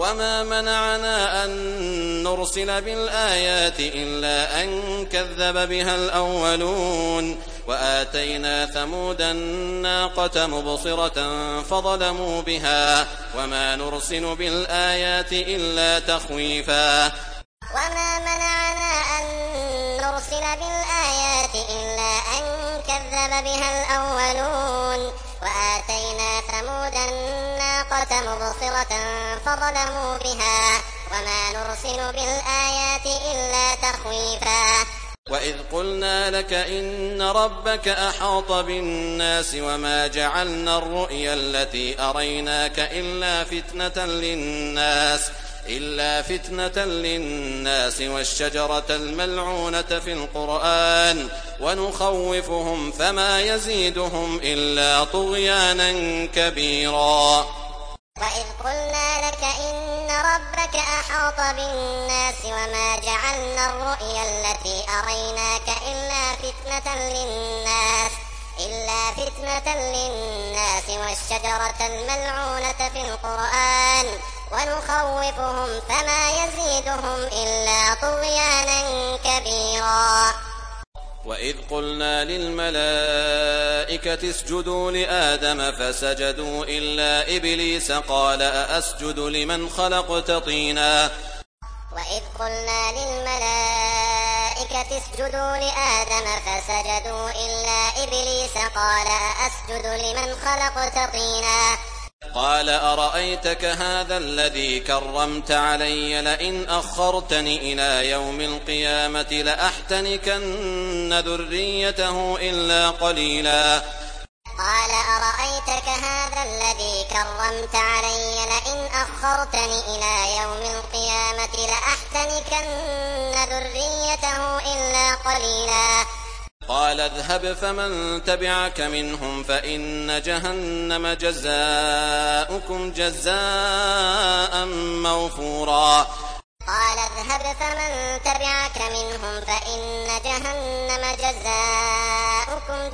وما منعنا أن نرسل بالآيات إلا أن كذب بها الأولون وآتينا ثمود الناقة مبصرة فظلموا بها وما نرسل بالآيات إلا تخويفا وما منعنا أن نرسل بالآيات إلا أن كذب بها الأولون وآتينا ثمود الناقة مبصرة فظلموا بها وما نرسل بالآيات إلا تخويفا وإذ قلنا لك إن ربك أحاط بالناس وما جعلنا الرؤيا التي أريناك إلا فتنة للناس والشجرة الملعونة في القرآن ونخوفهم فما يزيدهم إلا طغيانا كبيرا وإذ قلنا لك إن ربك أحاط بالناس وما جعلنا الرؤيا التي أريناك إلا فتنة للناس والشجرة الملعونة في القرآن ونخوفهم فما يزيدهم إلا طغيانا كبيرا وإذ قلنا للملائكة اسجدوا لآدم فسجدوا إلا إبليس قال أأسجد لمن خلقت طينا وإذ قلنا للملائكة اسجدوا لآدم فسجدوا إلا إبليس قال أأسجد لمن خلقت طينا قال أرأيتك هذا الذي كرمت علي لئن أخرتني إلى يوم القيامة لأحتنكن ذريته إلا قليلا قال أرأيتك هذا الذي كرمت علي لئن أخرتني إلى يوم القيامة لأحتنكن ذريته إلا قليلا قال اذهب فمن تبعك منهم فإن جهنم جزاؤكم جزاء موفورا قال اذهب فمن تبعك منهم فإن جهنم جزاؤكم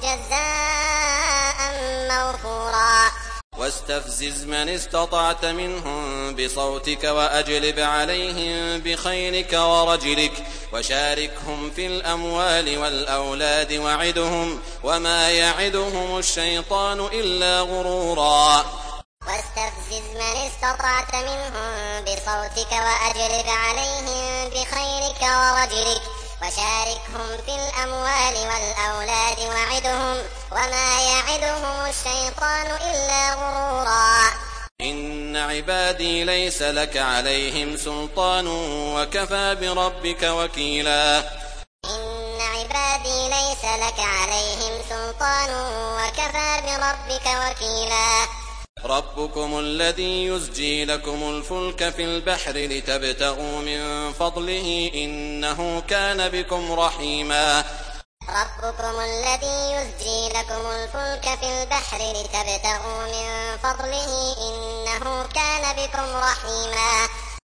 جزاء موفورا واستفزز من استطعت منهم بصوتك وأجلب عليهم بخيلك ورجلك وشاركهم في الأموال والأولاد وعدهم وما يعدهم الشيطان إلا غرورا واستفزز من استطعت منهم بصوتك وأجلب عليهم بخيلك ورجلك وشاركهم في الأموال والأولاد وعدهم وما يعدهم الشيطان إلا غرورا إن عبادي ليس لك عليهم سلطان وكفى بربك وكيلا إن عبادي ليس لك عليهم سلطان وكفى بربك وكيلا ربكم الذي يزجي لكم الفلك في البحر لتبتغوا من فضله إنه كان بكم رحيما ربكم الذي يزجي لكم الفلك في البحر لتبتغوا من فضله إنه كان بكم رحيما